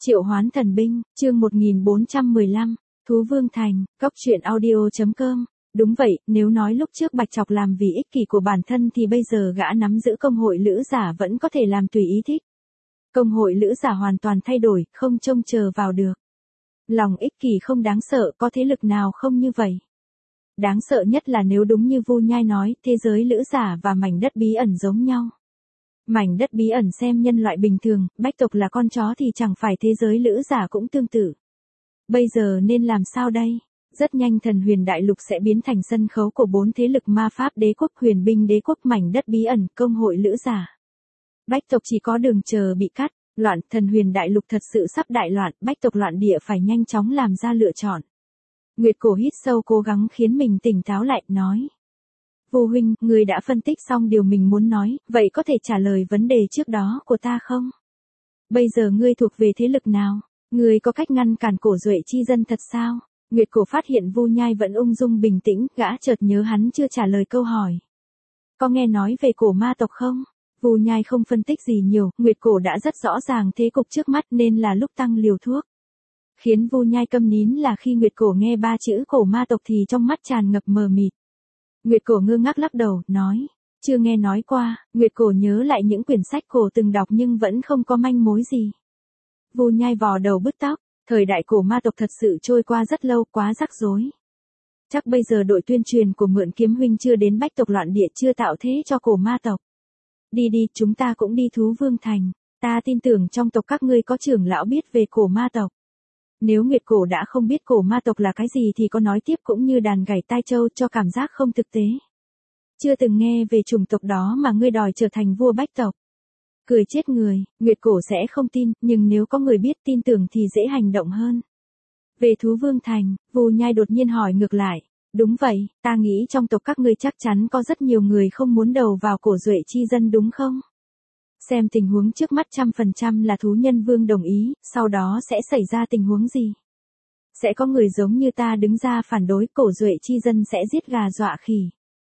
Triệu Hoán Thần Binh, chương 1415, Thú Vương Thành, Cốc truyện audio.com. Đúng vậy, nếu nói lúc trước Bạch Trọc làm vì ích kỷ của bản thân thì bây giờ gã nắm giữ công hội lữ giả vẫn có thể làm tùy ý thích. Công hội lữ giả hoàn toàn thay đổi, không trông chờ vào được. Lòng ích kỷ không đáng sợ, có thế lực nào không như vậy. Đáng sợ nhất là nếu đúng như Vu Nhai nói, thế giới lữ giả và mảnh đất bí ẩn giống nhau. Mảnh đất bí ẩn xem nhân loại bình thường, bách tộc là con chó thì chẳng phải thế giới lữ giả cũng tương tự. Bây giờ nên làm sao đây? Rất nhanh Thần Huyền Đại Lục sẽ biến thành sân khấu của 4 thế lực ma pháp đế quốc, huyền binh đế quốc, mảnh đất bí ẩn, công hội lữ giả. Bách tộc chỉ có đường chờ bị cắt, loạn. Thần Huyền Đại Lục thật sự sắp đại loạn, bách tộc loạn địa phải nhanh chóng làm ra lựa chọn. Nguyệt Cổ hít sâu cố gắng khiến mình tỉnh táo lại, nói. Vu huynh, người đã phân tích xong điều mình muốn nói, vậy có thể trả lời vấn đề trước đó của ta không? Bây giờ ngươi thuộc về thế lực nào? Ngươi có cách ngăn cản Cổ Duệ chi dân thật sao? Nguyệt Cổ phát hiện Vu Nhai vẫn ung dung bình tĩnh, gã chợt nhớ hắn chưa trả lời câu hỏi. Có nghe nói về cổ ma tộc không? Vu Nhai không phân tích gì nhiều, Nguyệt Cổ đã rất rõ ràng thế cục trước mắt nên là lúc tăng liều thuốc. Khiến Vu Nhai câm nín là khi Nguyệt Cổ nghe 3 chữ cổ ma tộc thì trong mắt tràn ngập mờ mịt. Nguyệt Cổ ngơ ngác lắc đầu, nói, chưa nghe nói qua. Nguyệt Cổ nhớ lại những quyển sách cổ từng đọc nhưng vẫn không có manh mối gì. Vu Nhai vò đầu bứt tóc, thời đại cổ ma tộc thật sự trôi qua rất lâu, quá rắc rối. Chắc bây giờ đội tuyên truyền của Mượn Kiếm huynh chưa đến bách tộc loạn địa, chưa tạo thế cho cổ ma tộc. Đi đi, chúng ta cũng đi Thú Vương Thành, ta tin tưởng trong tộc các ngươi có trưởng lão biết về cổ ma tộc. Nếu Nguyệt Cổ đã không biết cổ ma tộc là cái gì thì có nói tiếp cũng như đàn gảy tai trâu, cho cảm giác không thực tế. Chưa từng nghe về chủng tộc đó mà ngươi đòi trở thành vua bách tộc. Cười chết người, Nguyệt Cổ sẽ không tin, nhưng nếu có người biết tin tưởng thì dễ hành động hơn. Về Thú Vương Thành, Vu Nhai đột nhiên hỏi ngược lại. Đúng vậy, ta nghĩ trong tộc các ngươi chắc chắn có rất nhiều người không muốn đầu vào Cổ Duệ chi dân đúng không? Xem tình huống trước mắt 100% là thú nhân vương đồng ý, sau đó sẽ xảy ra tình huống gì? Sẽ có người giống như ta đứng ra phản đối, Cổ Duệ chi dân sẽ giết gà dọa khỉ.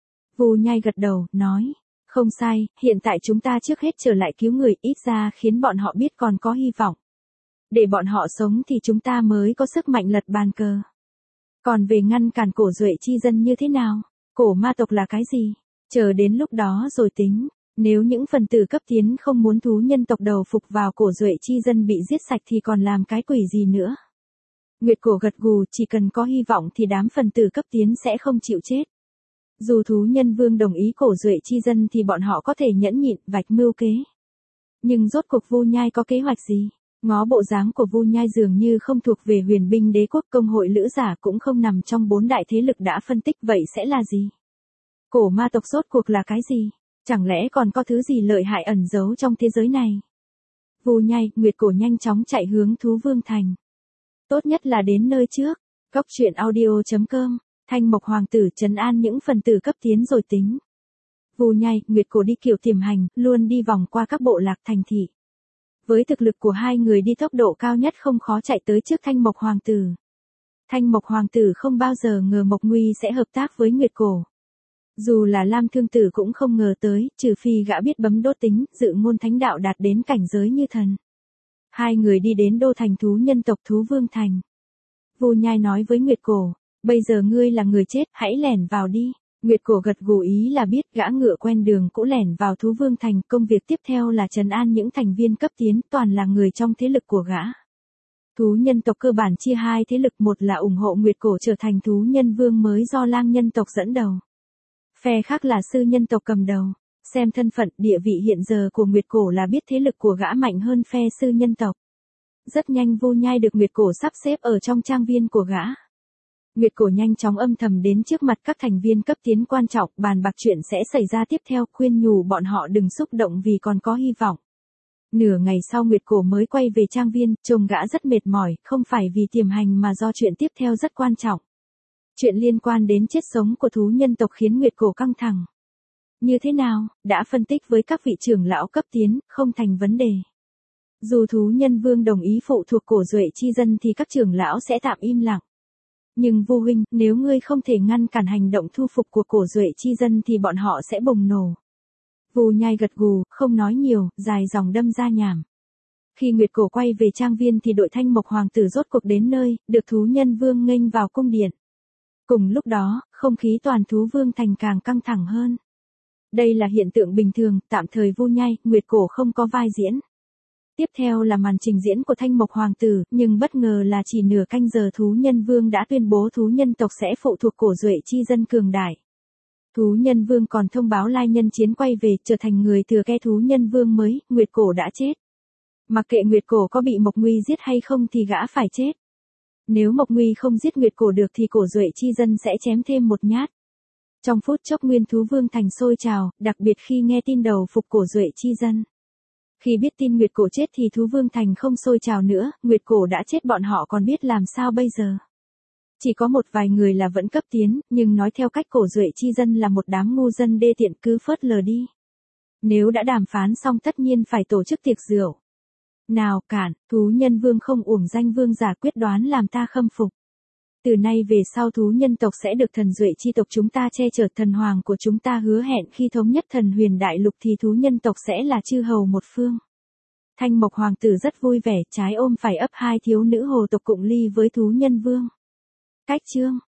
Vu Nhai gật đầu, nói, không sai, hiện tại chúng ta trước hết trở lại cứu người, ít ra khiến bọn họ biết còn có hy vọng. Để bọn họ sống thì chúng ta mới có sức mạnh lật bàn cờ. Còn về ngăn cản Cổ Duệ chi dân như thế nào? Cổ ma tộc là cái gì? Chờ đến lúc đó rồi tính. Nếu những phần tử cấp tiến không muốn thú nhân tộc đầu phục vào Cổ Duệ chi dân bị giết sạch thì còn làm cái quỷ gì nữa? Nguyệt Cổ gật gù, chỉ cần có hy vọng thì đám phần tử cấp tiến sẽ không chịu chết. Dù thú nhân vương đồng ý Cổ Duệ chi dân thì bọn họ có thể nhẫn nhịn, vạch mưu kế. Nhưng rốt cuộc Vu Nhai có kế hoạch gì? Ngó bộ dáng của Vu Nhai dường như không thuộc về huyền binh đế quốc, công hội lữ giả cũng không nằm trong 4 đại thế lực đã phân tích, vậy sẽ là gì? Cổ ma tộc rốt cuộc là cái gì? Chẳng lẽ còn có thứ gì lợi hại ẩn giấu trong thế giới này? Vu Nhai, Nguyệt Cổ nhanh chóng chạy hướng Thú Vương Thành. Tốt nhất là đến nơi trước. Cốc truyện audio.com. Thanh Mộc Hoàng tử trấn an những phần tử cấp tiến rồi tính. Vu Nhai, Nguyệt Cổ đi kiểu tiềm hành, luôn đi vòng qua các bộ lạc thành thị. Với thực lực của hai người đi tốc độ cao nhất không khó chạy tới trước Thanh Mộc Hoàng tử. Thanh Mộc Hoàng tử không bao giờ ngờ Mộc Nguy sẽ hợp tác với Nguyệt Cổ. Dù là Lam Thương Tử cũng không ngờ tới, trừ phi gã biết bấm đốt tính, dự ngôn thánh đạo đạt đến cảnh giới như thần. Hai người đi đến đô thành thú nhân tộc Thú Vương Thành. Vu Nhai nói với Nguyệt Cổ, bây giờ ngươi là người chết, hãy lẻn vào đi. Nguyệt Cổ gật gù ý là biết, gã ngựa quen đường cũ lẻn vào Thú Vương Thành, công việc tiếp theo là trấn an những thành viên cấp tiến, toàn là người trong thế lực của gã. Thú nhân tộc cơ bản chia 2 thế lực, một là ủng hộ Nguyệt Cổ trở thành thú nhân vương mới do Lang nhân tộc dẫn đầu. Phe khác là sư nhân tộc cầm đầu. Xem thân phận, địa vị hiện giờ của Nguyệt Cổ là biết thế lực của gã mạnh hơn phe sư nhân tộc. Rất nhanh Vu Nhai được Nguyệt Cổ sắp xếp ở trong trang viên của gã. Nguyệt Cổ nhanh chóng âm thầm đến trước mặt các thành viên cấp tiến quan trọng, bàn bạc chuyện sẽ xảy ra tiếp theo, khuyên nhủ bọn họ đừng xúc động vì còn có hy vọng. Nửa ngày sau Nguyệt Cổ mới quay về trang viên, trông gã rất mệt mỏi, không phải vì tiềm hành mà do chuyện tiếp theo rất quan trọng. Chuyện liên quan đến chết sống của thú nhân tộc khiến Nguyệt Cổ căng thẳng. Như thế nào, đã phân tích với các vị trưởng lão cấp tiến, không thành vấn đề. Dù thú nhân vương đồng ý phụ thuộc Cổ Duệ chi dân thì các trưởng lão sẽ tạm im lặng. Nhưng Vu huynh, nếu ngươi không thể ngăn cản hành động thu phục của Cổ Duệ chi dân thì bọn họ sẽ bùng nổ. Vu Nhai gật gù, không nói nhiều, dài dòng đâm ra nhảm. Khi Nguyệt Cổ quay về trang viên thì đội Thanh Mộc Hoàng tử rốt cuộc đến nơi, được thú nhân vương nghênh vào cung điện. Cùng lúc đó, không khí toàn thú vương thành càng căng thẳng hơn. Đây là hiện tượng bình thường, tạm thời vu nhai, Nguyệt Cổ không có vai diễn. Tiếp theo là màn trình diễn của Thanh Mộc Hoàng tử, nhưng bất ngờ là chỉ nửa canh giờ thú nhân vương đã tuyên bố thú nhân tộc sẽ phụ thuộc cổ duệ chi dân cường đại. Thú nhân vương còn thông báo lai nhân chiến quay về, trở thành người thừa kế thú nhân vương mới, Nguyệt Cổ đã chết. Mặc kệ Nguyệt Cổ có bị Mộc Nguy giết hay không thì gã phải chết. Nếu Mộc Nguy không giết Nguyệt Cổ được thì cổ duệ chi dân sẽ chém thêm một nhát. Trong phút chốc nguyên thú vương thành sôi trào, đặc biệt khi nghe tin đầu phục cổ duệ chi dân. Khi biết tin Nguyệt Cổ chết thì thú vương thành không sôi trào nữa, Nguyệt Cổ đã chết bọn họ còn biết làm sao bây giờ. Chỉ có một vài người là vẫn cấp tiến, nhưng nói theo cách cổ duệ chi dân là một đám ngu dân đê tiện cứ phớt lờ đi. Nếu đã đàm phán xong tất nhiên phải tổ chức tiệc rượu. Nào cản, thú nhân vương không uổng danh vương giả quyết đoán làm ta khâm phục. Từ nay về sau thú nhân tộc sẽ được thần duệ chi tộc chúng ta che chở, thần hoàng của chúng ta hứa hẹn khi thống nhất thần huyền đại lục thì thú nhân tộc sẽ là chư hầu một phương. Thanh Mộc Hoàng tử rất vui vẻ, trái ôm phải ấp hai thiếu nữ hồ tộc cụng ly với thú nhân vương. Cách chương